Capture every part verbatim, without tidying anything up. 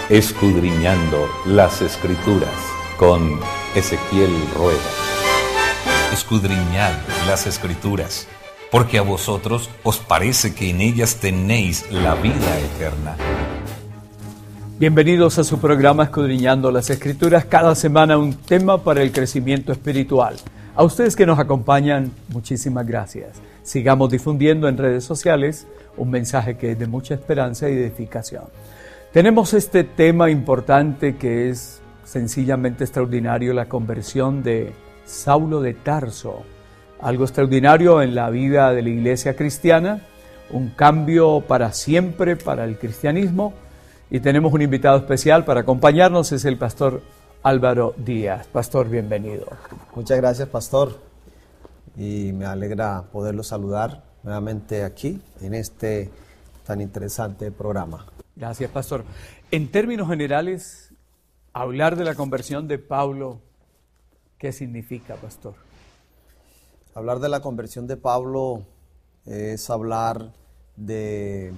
Escudriñando las Escrituras con Ezequiel Rueda. Escudriñad las Escrituras, porque a vosotros os parece que en ellas tenéis la vida eterna. Bienvenidos a su programa Escudriñando las Escrituras, cada semana un tema para el crecimiento espiritual. A ustedes que nos acompañan, muchísimas gracias. Sigamos difundiendo en redes sociales un mensaje que es de mucha esperanza y edificación. Tenemos este tema importante que es sencillamente extraordinario, la conversión de Saulo de Tarso. Algo extraordinario en la vida de la iglesia cristiana, un cambio para siempre para el cristianismo. Y tenemos un invitado especial para acompañarnos, es el pastor Álvaro Díaz. Pastor, bienvenido. Muchas gracias, pastor. Y me alegra poderlo saludar nuevamente aquí en este tan interesante programa. Gracias, pastor. En términos generales, hablar de la conversión de Pablo, ¿qué significa, pastor? Hablar de la conversión de Pablo es hablar de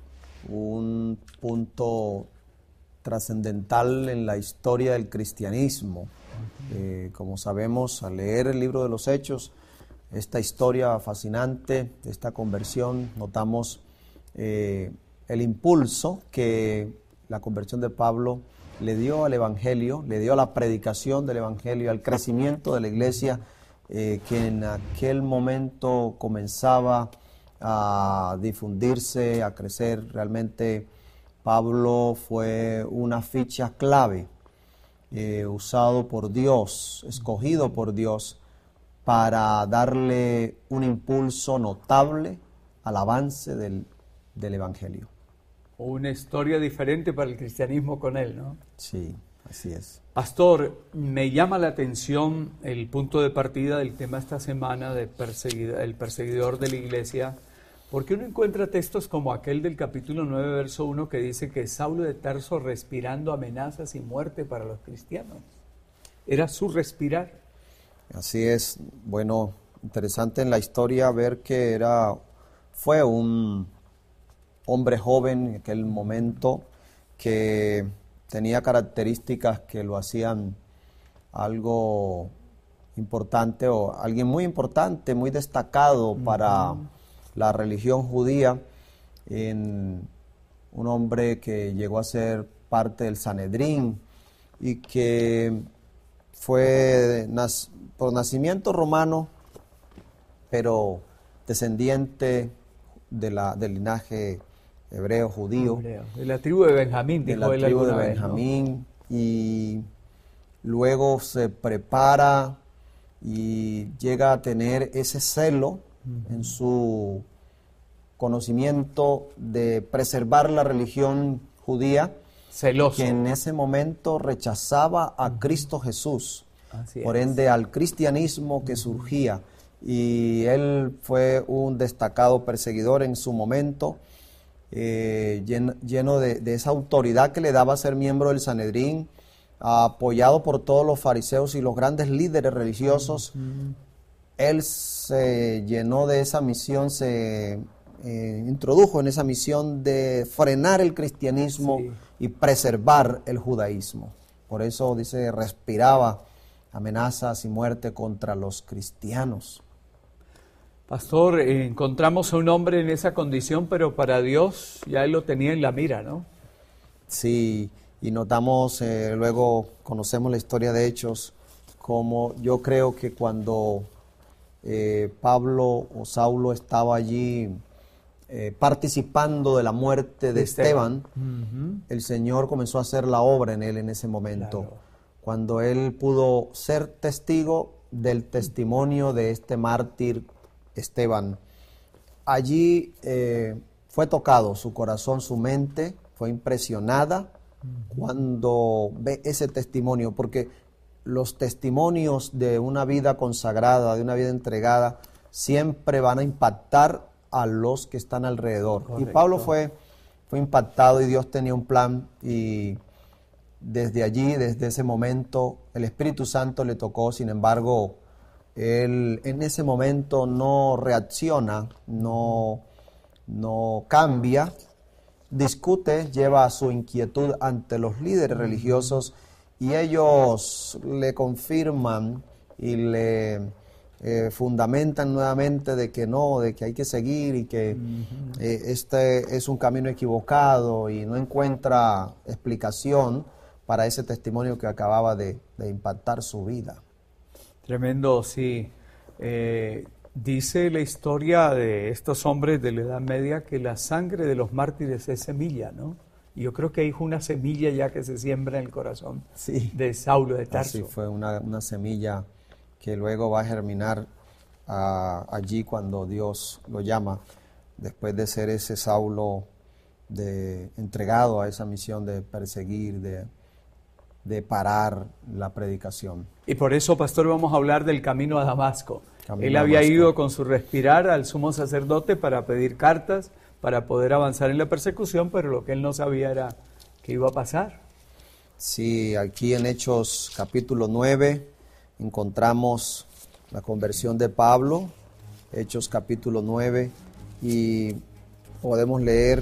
un punto trascendental en la historia del cristianismo. Eh, como sabemos, al leer el libro de los Hechos, esta historia fascinante, esta conversión, notamos eh, el impulso que la conversión de Pablo le dio al Evangelio, le dio a la predicación del Evangelio, al crecimiento de la iglesia, eh, que en aquel momento comenzaba a difundirse, a crecer. Realmente Pablo fue una ficha clave, eh, usado por Dios, escogido por Dios, para darle un impulso notable al avance del, del Evangelio. Una historia diferente para el cristianismo con él, ¿no? Sí, así es. Pastor, me llama la atención el punto de partida del tema esta semana de perseguida, el perseguidor de la iglesia, porque uno encuentra textos como aquel del capítulo nueve, verso uno, que dice que Saulo de Tarso respirando amenazas y muerte para los cristianos. Era su respirar. Así es. Bueno, interesante en la historia ver que era, fue un hombre joven en aquel momento que tenía características que lo hacían algo importante o alguien muy importante, muy destacado uh-huh. para la religión judía, en un hombre que llegó a ser parte del Sanedrín y que fue nas, por nacimiento romano, pero descendiente de la, del linaje hebreo, judío. Hebreo. De la tribu de Benjamín, de dijo la él tribu de vez, Benjamín, ¿no? Y luego se prepara y llega a tener ese celo uh-huh. en su conocimiento de preservar la religión judía, celoso, que en ese momento rechazaba a uh-huh. Cristo Jesús, Así por es. ende al cristianismo que surgía, y él fue un destacado perseguidor en su momento, eh, lleno, lleno de, de esa autoridad que le daba ser miembro del Sanedrín, apoyado por todos los fariseos y los grandes líderes religiosos. Uh-huh. Él se llenó de esa misión, se eh, introdujo en esa misión de frenar el cristianismo sí. y preservar el judaísmo. Por eso dice, respiraba amenazas y muerte contra los cristianos. Pastor, eh, encontramos a un hombre en esa condición, pero para Dios ya él lo tenía en la mira, ¿no? Sí, y notamos, eh, luego conocemos la historia de Hechos, como yo creo que cuando eh, Pablo o Saulo estaba allí eh, participando de la muerte de, de Esteban, Esteban uh-huh. el Señor comenzó a hacer la obra en él en ese momento, claro. cuando él pudo ser testigo del testimonio de este mártir Esteban. Allí eh, fue tocado su corazón, su mente, fue impresionada uh-huh. cuando ve ese testimonio, porque los testimonios de una vida consagrada, de una vida entregada, siempre van a impactar a los que están alrededor. Correcto. Y Pablo fue, fue impactado y Dios tenía un plan, y desde allí, desde ese momento, el Espíritu Santo le tocó. Sin embargo, él en ese momento no reacciona, no, no cambia, discute, lleva su inquietud ante los líderes religiosos y ellos le confirman y le eh, fundamentan nuevamente de que no, de que hay que seguir y que uh-huh. eh, este es un camino equivocado y no encuentra explicación para ese testimonio que acababa de, de impactar su vida. Tremendo, sí. Eh, dice la historia de estos hombres de la Edad Media que la sangre de los mártires es semilla, ¿no? Y yo creo que hay una semilla ya que se siembra en el corazón sí. de Saulo de Tarso. Sí, fue una, una semilla que luego va a germinar uh, allí cuando Dios lo llama, después de ser ese Saulo de, entregado a esa misión de perseguir, de, de parar la predicación. Y por eso, pastor, vamos a hablar del camino a Damasco. Camino Él a había Damasco. ido con su respirar al sumo sacerdote para pedir cartas, para poder avanzar en la persecución, pero lo que él no sabía era qué iba a pasar. Sí, aquí en Hechos capítulo nueve encontramos la conversión de Pablo, Hechos capítulo nueve, y podemos leer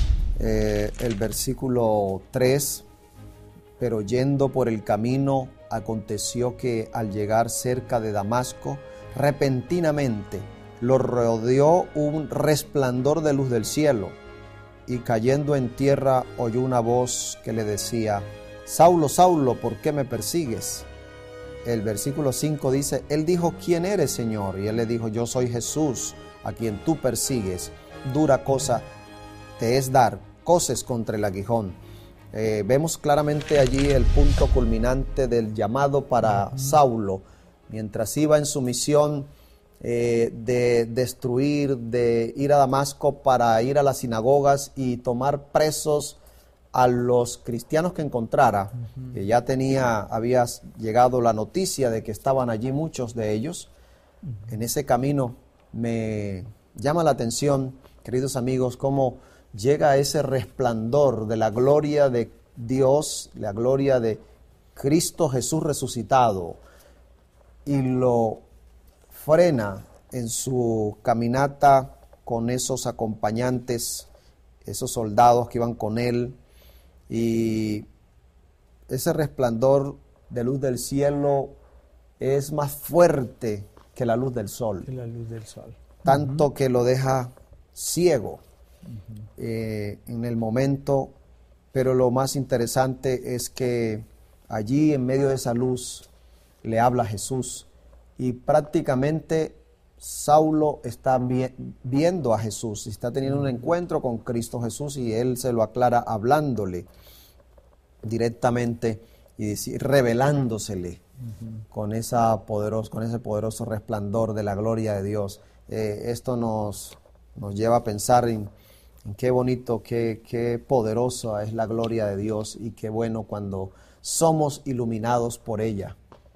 eh, el versículo tres. Pero yendo por el camino, aconteció que al llegar cerca de Damasco, repentinamente lo rodeó un resplandor de luz del cielo, y cayendo en tierra oyó una voz que le decía: Saulo, Saulo, ¿por qué me persigues? El versículo cinco dice: Él dijo: ¿Quién eres, Señor? Y él le dijo: Yo soy Jesús, a quien tú persigues. Dura cosa te es dar coces contra el aguijón. Eh, vemos claramente allí el punto culminante del llamado para Saulo, mientras iba en su misión eh, de destruir, de ir a Damasco para ir a las sinagogas y tomar presos a los cristianos que encontrara, uh-huh. que ya tenía, había llegado la noticia de que estaban allí muchos de ellos. Uh-huh. En ese camino me llama la atención, queridos amigos, cómo llega ese resplandor de la gloria de Dios, la gloria de Cristo Jesús resucitado, y lo frena en su caminata con esos acompañantes, esos soldados que iban con él, y ese resplandor de luz del cielo es más fuerte que la luz del sol, que la luz del sol. tanto Uh-huh. que lo deja ciego. Uh-huh. Eh, en el momento, pero lo más interesante es que allí en medio de esa luz le habla Jesús, y prácticamente Saulo está vi- viendo a Jesús, está teniendo un encuentro con Cristo Jesús, y él se lo aclara hablándole directamente y decir, revelándosele uh-huh. con, esa poderos, con ese poderoso resplandor de la gloria de Dios. Eh, esto nos, nos lleva a pensar en qué bonito, qué, qué poderosa es la gloria de Dios, y qué bueno cuando somos iluminados por ella.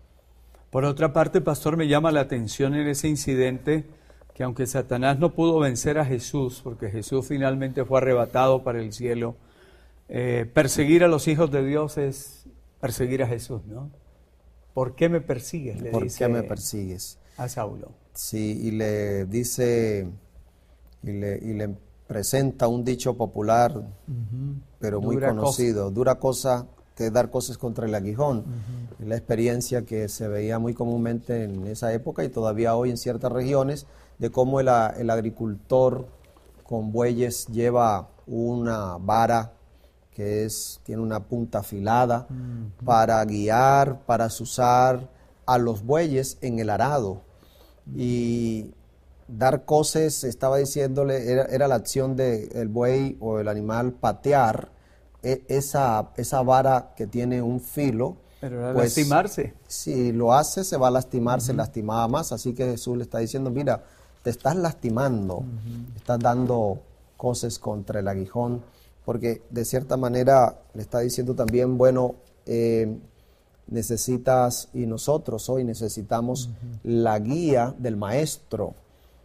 Por otra parte, pastor, me llama la atención en ese incidente que aunque Satanás no pudo vencer a Jesús, porque Jesús finalmente fue arrebatado para el cielo, eh, perseguir a los hijos de Dios es perseguir a Jesús, ¿no? ¿Por qué me persigues? Le ¿Por dice qué me persigues? A Saulo. Sí, y le dice, y le, y le presenta un dicho popular, uh-huh. pero muy Dura conocido. cosa. Dura cosa te dar cosas contra el aguijón. Uh-huh. Es la experiencia que se veía muy comúnmente en esa época y todavía hoy en ciertas regiones, de cómo el, el agricultor con bueyes lleva una vara que es, tiene una punta afilada uh-huh. para guiar, para azuzar a los bueyes en el arado. Uh-huh. Y dar coces, estaba diciéndole, era, era la acción del buey o el animal patear e, esa, esa vara que tiene un filo. Pero era pues, lastimarse. Si lo hace, se va a lastimar, uh-huh. se lastimaba más. Así que Jesús le está diciendo, mira, te estás lastimando, uh-huh. estás dando coces contra el aguijón, porque de cierta manera le está diciendo también, bueno, eh, necesitas, y nosotros hoy necesitamos uh-huh. la guía del Maestro,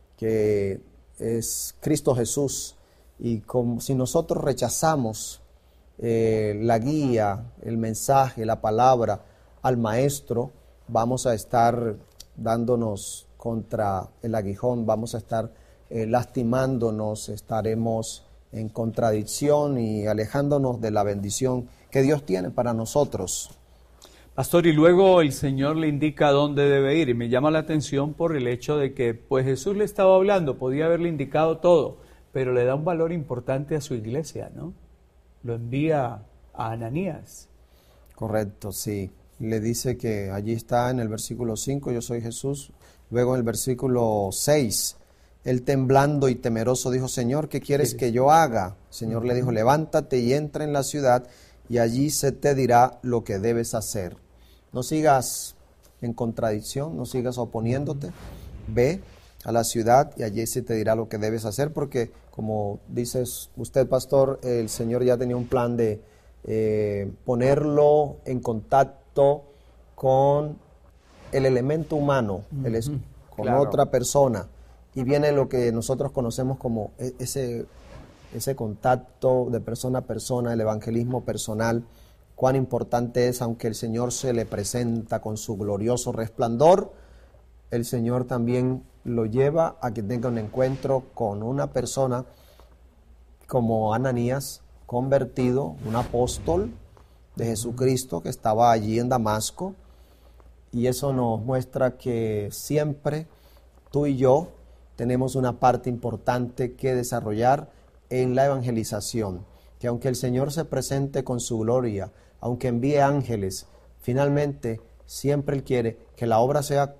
que es Cristo Jesús, y como si nosotros rechazamos eh, la guía, el mensaje, la palabra al Maestro, vamos a estar dándonos contra el aguijón, vamos a estar eh, lastimándonos, estaremos en contradicción y alejándonos de la bendición que Dios tiene para nosotros. Pastor, y luego el Señor le indica a dónde debe ir, y me llama la atención por el hecho de que pues Jesús le estaba hablando, podía haberle indicado todo, pero le da un valor importante a su iglesia, ¿no? Lo envía a Ananías. Correcto, sí. Le dice que allí está en el versículo cinco, yo soy Jesús. Luego en el versículo seis, él temblando y temeroso dijo, Señor, ¿qué quieres que yo haga? El Señor le dijo, levántate y entra en la ciudad y allí se te dirá lo que debes hacer. No sigas en contradicción, no sigas oponiéndote. Ve a la ciudad y allí se te dirá lo que debes hacer, porque como dice usted, pastor, el Señor ya tenía un plan de eh, ponerlo en contacto con el elemento humano, uh-huh, el es, con claro. otra persona. Y viene lo que nosotros conocemos como ese, ese contacto de persona a persona, el evangelismo personal. Cuán importante es, aunque el Señor se le presenta con su glorioso resplandor, el Señor también lo lleva a que tenga un encuentro con una persona como Ananías, convertido, un apóstol de Jesucristo que estaba allí en Damasco. Y eso nos muestra que siempre tú y yo tenemos una parte importante que desarrollar en la evangelización. Que aunque el Señor se presente con su gloria, aunque envíe ángeles, finalmente siempre Él quiere que la obra sea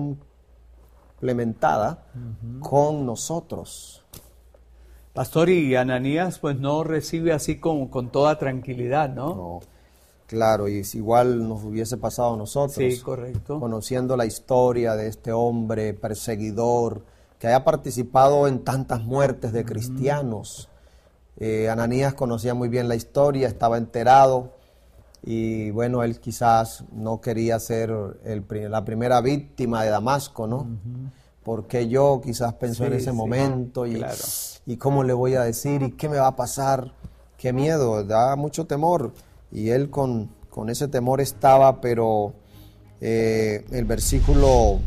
complementada uh-huh. con nosotros. Pastor, y Ananías pues no recibe así como con toda tranquilidad, ¿no? No, claro, y si igual nos hubiese pasado a nosotros. Sí, correcto. Conociendo la historia de este hombre perseguidor que haya participado en tantas muertes de cristianos. Uh-huh. Eh, Ananías conocía muy bien la historia, estaba enterado. Y bueno, él quizás no quería ser el, la primera víctima de Damasco, ¿no? Uh-huh. Porque yo quizás pensó sí, en ese sí, momento y, claro. y cómo le voy a decir y qué me va a pasar, qué miedo, da mucho temor. Y él con, con ese temor estaba, pero eh, el versículo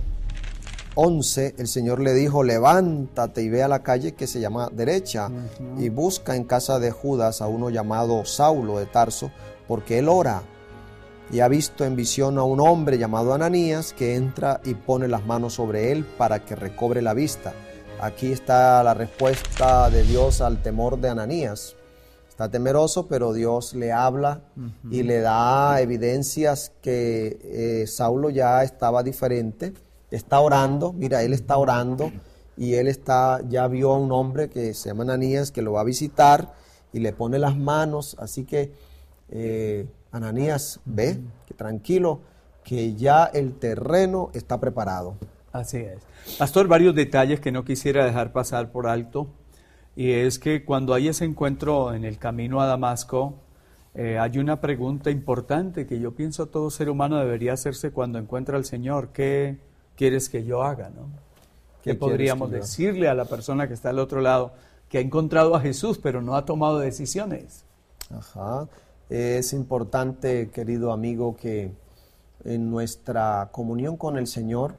once, el Señor le dijo, levántate y ve a la calle que se llama derecha uh-huh. y busca en casa de Judas a uno llamado Saulo de Tarso, porque él ora y ha visto en visión a un hombre llamado Ananías que entra y pone las manos sobre él para que recobre la vista. Aquí está la respuesta de Dios al temor de Ananías. Está temeroso, pero Dios le habla uh-huh. y le da evidencias que eh, Saulo ya estaba diferente. Está orando, mira, él está orando y él está, ya vio a un hombre que se llama Ananías que lo va a visitar y le pone las manos, así que Eh, Ananías ve, que tranquilo, que ya el terreno está preparado. Así es. Pastor, varios detalles que no quisiera dejar pasar por alto, y es que cuando hay ese encuentro en el camino a Damasco, eh, hay una pregunta importante que yo pienso todo ser humano debería hacerse cuando encuentra al Señor. ¿Qué quieres que yo haga, no? ¿Qué, ¿Qué podríamos decirle a la persona que está al otro lado, que ha encontrado a Jesús, pero no ha tomado decisiones? Ajá. Es importante, querido amigo, que en nuestra comunión con el Señor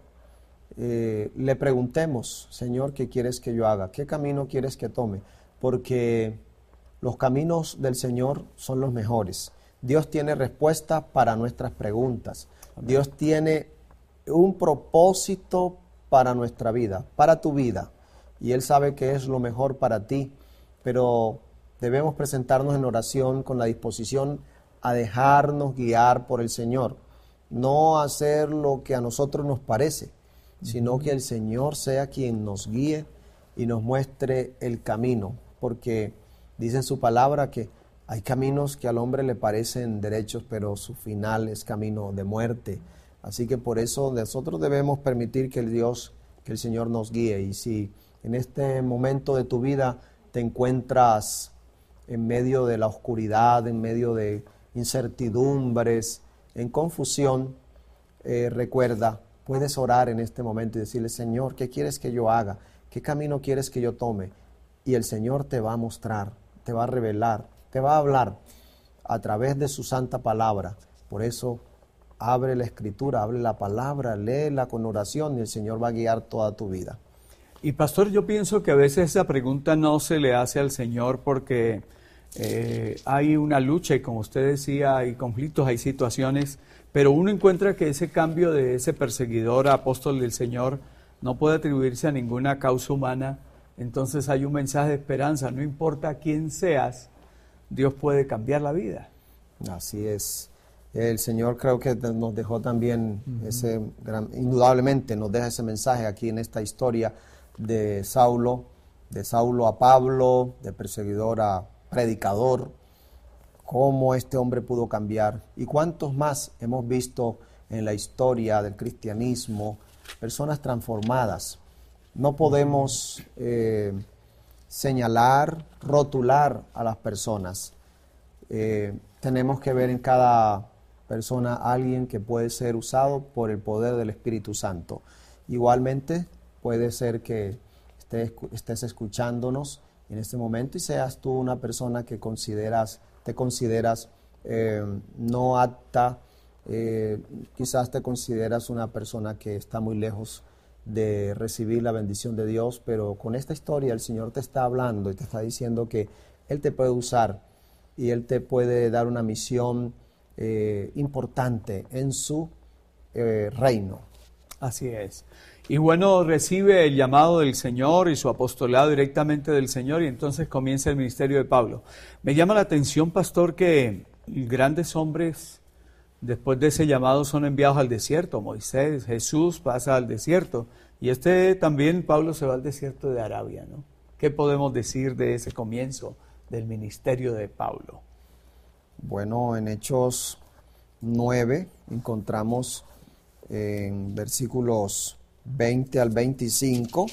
eh, le preguntemos, Señor, ¿qué quieres que yo haga? ¿Qué camino quieres que tome? Porque los caminos del Señor son los mejores. Dios tiene respuestas para nuestras preguntas. Amén. Dios tiene un propósito para nuestra vida, para tu vida. Y Él sabe que es lo mejor para ti, pero debemos presentarnos en oración con la disposición a dejarnos guiar por el Señor. No hacer lo que a nosotros nos parece, sino que el Señor sea quien nos guíe y nos muestre el camino. Porque dice en su palabra que hay caminos que al hombre le parecen derechos, pero su final es camino de muerte. Así que por eso nosotros debemos permitir que el Dios, que el Señor nos guíe. Y si en este momento de tu vida te encuentras en medio de la oscuridad, en medio de incertidumbres, en confusión, eh, recuerda, puedes orar en este momento y decirle, Señor, ¿qué quieres que yo haga? ¿Qué camino quieres que yo tome? Y el Señor te va a mostrar, te va a revelar, te va a hablar a través de su santa palabra. Por eso, abre la Escritura, abre la palabra, léela con oración y el Señor va a guiar toda tu vida. Y pastor, yo pienso que a veces esa pregunta no se le hace al Señor porque eh, hay una lucha y como usted decía, hay conflictos, hay situaciones, pero uno encuentra que ese cambio de ese perseguidor a apóstol del Señor no puede atribuirse a ninguna causa humana. Entonces hay un mensaje de esperanza, no importa quién seas, Dios puede cambiar la vida. Así es. El Señor creo que nos dejó también uh-huh. ese gran, indudablemente nos deja ese mensaje aquí en esta historia de Saulo, de Saulo a Pablo, de perseguidor a predicador, cómo este hombre pudo cambiar y cuántos más hemos visto en la historia del cristianismo, personas transformadas. No podemos eh, señalar, rotular a las personas. Eh, tenemos que ver en cada persona a alguien que puede ser usado por el poder del Espíritu Santo. Igualmente, puede ser que estés, estés escuchándonos en este momento y seas tú una persona que consideras, te consideras eh, no apta, eh, quizás te consideras una persona que está muy lejos de recibir la bendición de Dios, pero con esta historia el Señor te está hablando y te está diciendo que Él te puede usar y Él te puede dar una misión eh, importante en su eh, reino. Así es. Y bueno, recibe el llamado del Señor y su apostolado directamente del Señor y entonces comienza el ministerio de Pablo. Me llama la atención, pastor, que grandes hombres después de ese llamado son enviados al desierto. Moisés, Jesús pasa al desierto y este también, Pablo, se va al desierto de Arabia, ¿no? ¿Qué podemos decir de ese comienzo del ministerio de Pablo? Bueno, en Hechos nueve encontramos en versículos veinte al veinticinco,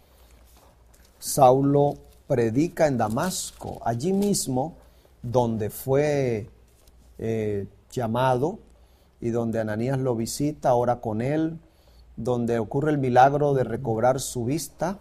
Saulo predica en Damasco, allí mismo donde fue eh, llamado y donde Ananías lo visita, ora con él, donde ocurre el milagro de recobrar su vista,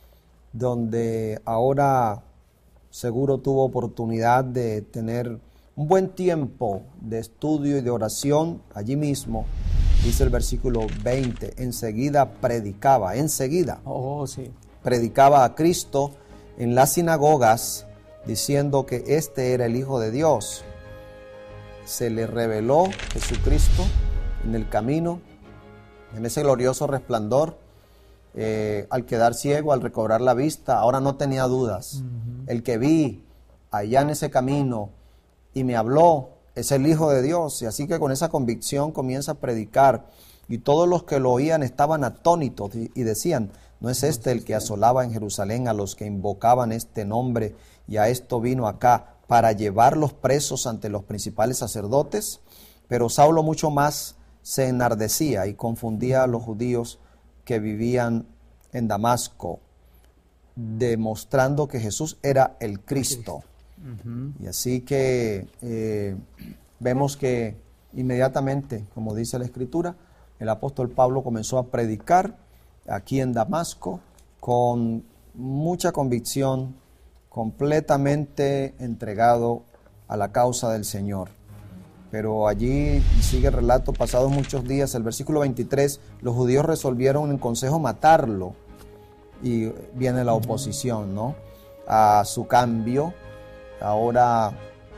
donde ahora seguro tuvo oportunidad de tener un buen tiempo de estudio y de oración allí mismo. Dice el versículo veinte, enseguida predicaba, enseguida oh, sí. predicaba a Cristo en las sinagogas, diciendo que este era el Hijo de Dios. Se le reveló Jesucristo en el camino, en ese glorioso resplandor, eh, al quedar ciego, al recobrar la vista, ahora no tenía dudas. Uh-huh. El que vi allá en ese camino y me habló, es el Hijo de Dios, y así que con esa convicción comienza a predicar, y todos los que lo oían estaban atónitos y, y decían, ¿no es este el que asolaba en Jerusalén a los que invocaban este nombre, y a esto vino acá para llevarlos presos ante los principales sacerdotes? Pero Saulo mucho más se enardecía y confundía a los judíos que vivían en Damasco, demostrando que Jesús era el Cristo. Uh-huh. Y así que eh, vemos que inmediatamente, como dice la Escritura, el apóstol Pablo comenzó a predicar aquí en Damasco con mucha convicción, completamente entregado a la causa del Señor. Pero allí sigue el relato, pasados muchos días, el versículo veintitrés, los judíos resolvieron en consejo matarlo, y viene la oposición, ¿no?, a su cambio. Ahora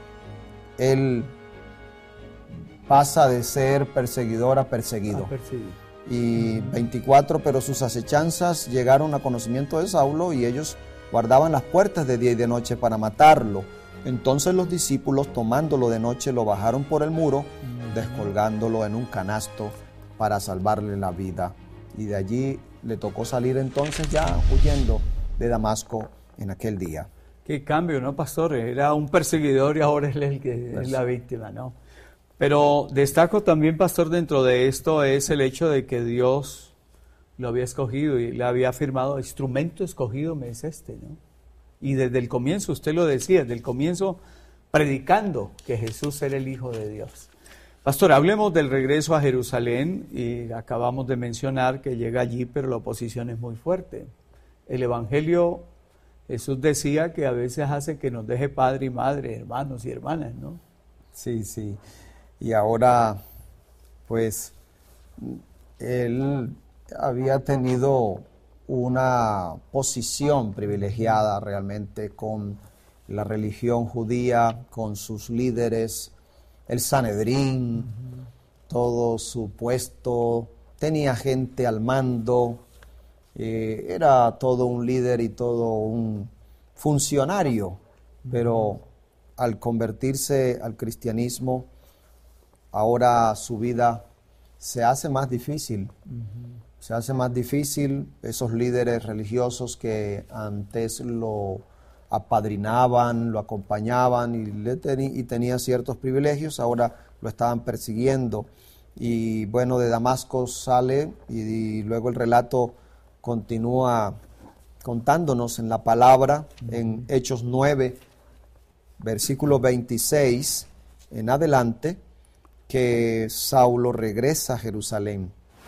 él pasa de ser perseguidor a perseguido. Y veinticuatro, pero sus acechanzas llegaron a conocimiento de Saulo y ellos guardaban las puertas de día y de noche para matarlo. Entonces los discípulos, tomándolo de noche, lo bajaron por el muro, descolgándolo en un canasto para salvarle la vida. Y de allí le tocó salir entonces ya huyendo de Damasco en aquel día. Qué cambio, ¿no, pastor? Era un perseguidor y ahora es el que es la víctima, ¿no? Pero destaco también, pastor, dentro de esto es el hecho de que Dios lo había escogido y le había afirmado, instrumento escogido me es este, ¿no? Y desde el comienzo, usted lo decía, desde el comienzo predicando que Jesús era el Hijo de Dios. Pastor, hablemos del regreso a Jerusalén y acabamos de mencionar que llega allí, pero la oposición es muy fuerte. El Evangelio, Jesús decía que a veces hace que nos deje padre y madre, hermanos y hermanas, ¿no? Sí, sí. Y ahora, pues, él había tenido una posición privilegiada realmente con la religión judía, con sus líderes, el Sanedrín, uh-huh. todo su puesto, tenía gente al mando, eh, era todo un líder y todo un funcionario, uh-huh. pero al convertirse al cristianismo, ahora su vida se hace más difícil. Uh-huh. Se hace más difícil. Esos líderes religiosos que antes lo apadrinaban, lo acompañaban y, le teni- y tenía ciertos privilegios, ahora lo estaban persiguiendo. Y bueno, de Damasco sale y, y luego el relato continúa contándonos en la palabra, uh-huh. en Hechos nueve, versículo veintiséis en adelante, que Saulo regresa a Jerusalén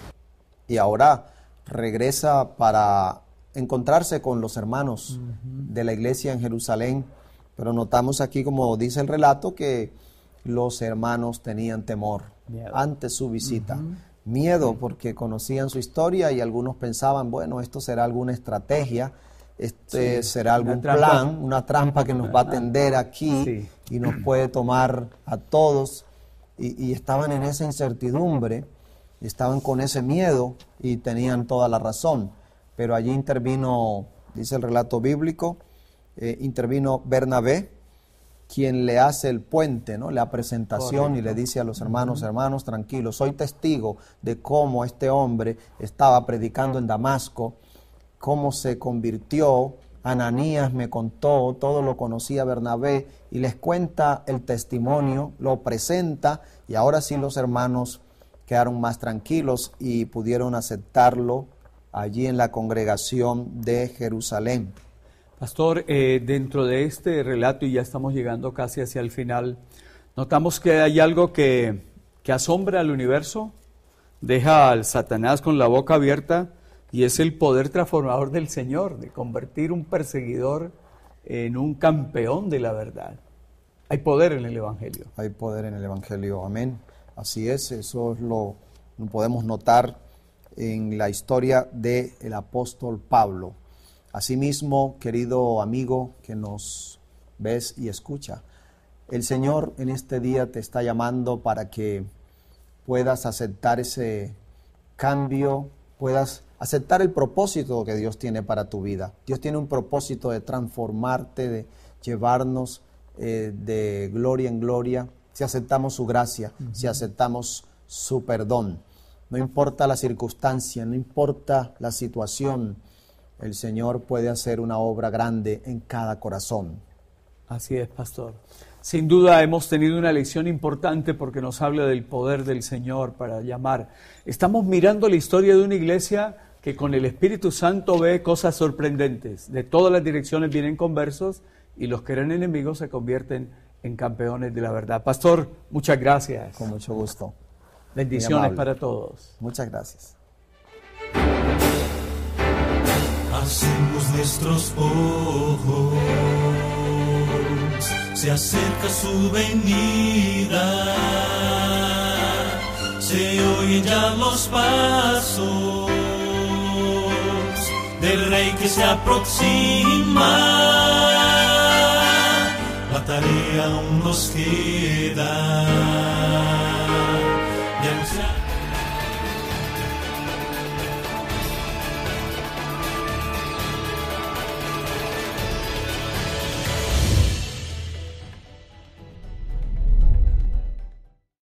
y ahora regresa para encontrarse con los hermanos uh-huh. de la iglesia en Jerusalén, pero notamos aquí, como dice el relato, que los hermanos tenían temor miedo. ante su visita. Uh-huh. Miedo porque conocían su historia y algunos pensaban, bueno, esto será alguna estrategia, este sí, será algún plan, una trampa que nos va a tender aquí sí. y nos puede tomar a todos. Y, y estaban en esa incertidumbre, estaban con ese miedo y tenían toda la razón. Pero allí intervino, dice el relato bíblico, eh, intervino Bernabé, quien le hace el puente, ¿no? La presentación. Correcto. Y le dice a los hermanos, uh-huh. hermanos, tranquilos, soy testigo de cómo este hombre estaba predicando en Damasco, cómo se convirtió. Ananías me contó, todo lo conocía Bernabé, y les cuenta el testimonio, lo presenta, y ahora sí los hermanos quedaron más tranquilos y pudieron aceptarlo allí en la congregación de Jerusalén. Pastor, eh, dentro de este relato, y ya estamos llegando casi hacia el final, notamos que hay algo que, que asombra al universo, deja al Satanás con la boca abierta, y es el poder transformador del Señor, de convertir un perseguidor en un campeón de la verdad. Hay poder en el Evangelio. Hay poder en el Evangelio, amén. Así es, eso es lo, lo podemos notar en la historia del apóstol Pablo. Asimismo, querido amigo que nos ves y escucha, el Señor en este día te está llamando para que puedas aceptar ese cambio, puedas aceptar el propósito que Dios tiene para tu vida. Dios tiene un propósito de transformarte, de llevarnos eh, de gloria en gloria, si aceptamos su gracia, uh-huh. si aceptamos su perdón. No importa la circunstancia, no importa la situación, el Señor puede hacer una obra grande en cada corazón. Así es, pastor. Sin duda hemos tenido una lección importante porque nos habla del poder del Señor para llamar. Estamos mirando la historia de una iglesia que con el Espíritu Santo ve cosas sorprendentes. De todas las direcciones vienen conversos y los que eran enemigos se convierten en campeones de la verdad. Pastor, muchas gracias. Con mucho gusto. Bendiciones para todos. Muchas gracias. Hacemos nuestros ojos, se acerca su venida, se oyen ya los pasos del Rey que se aproxima. La tarea aún nos queda.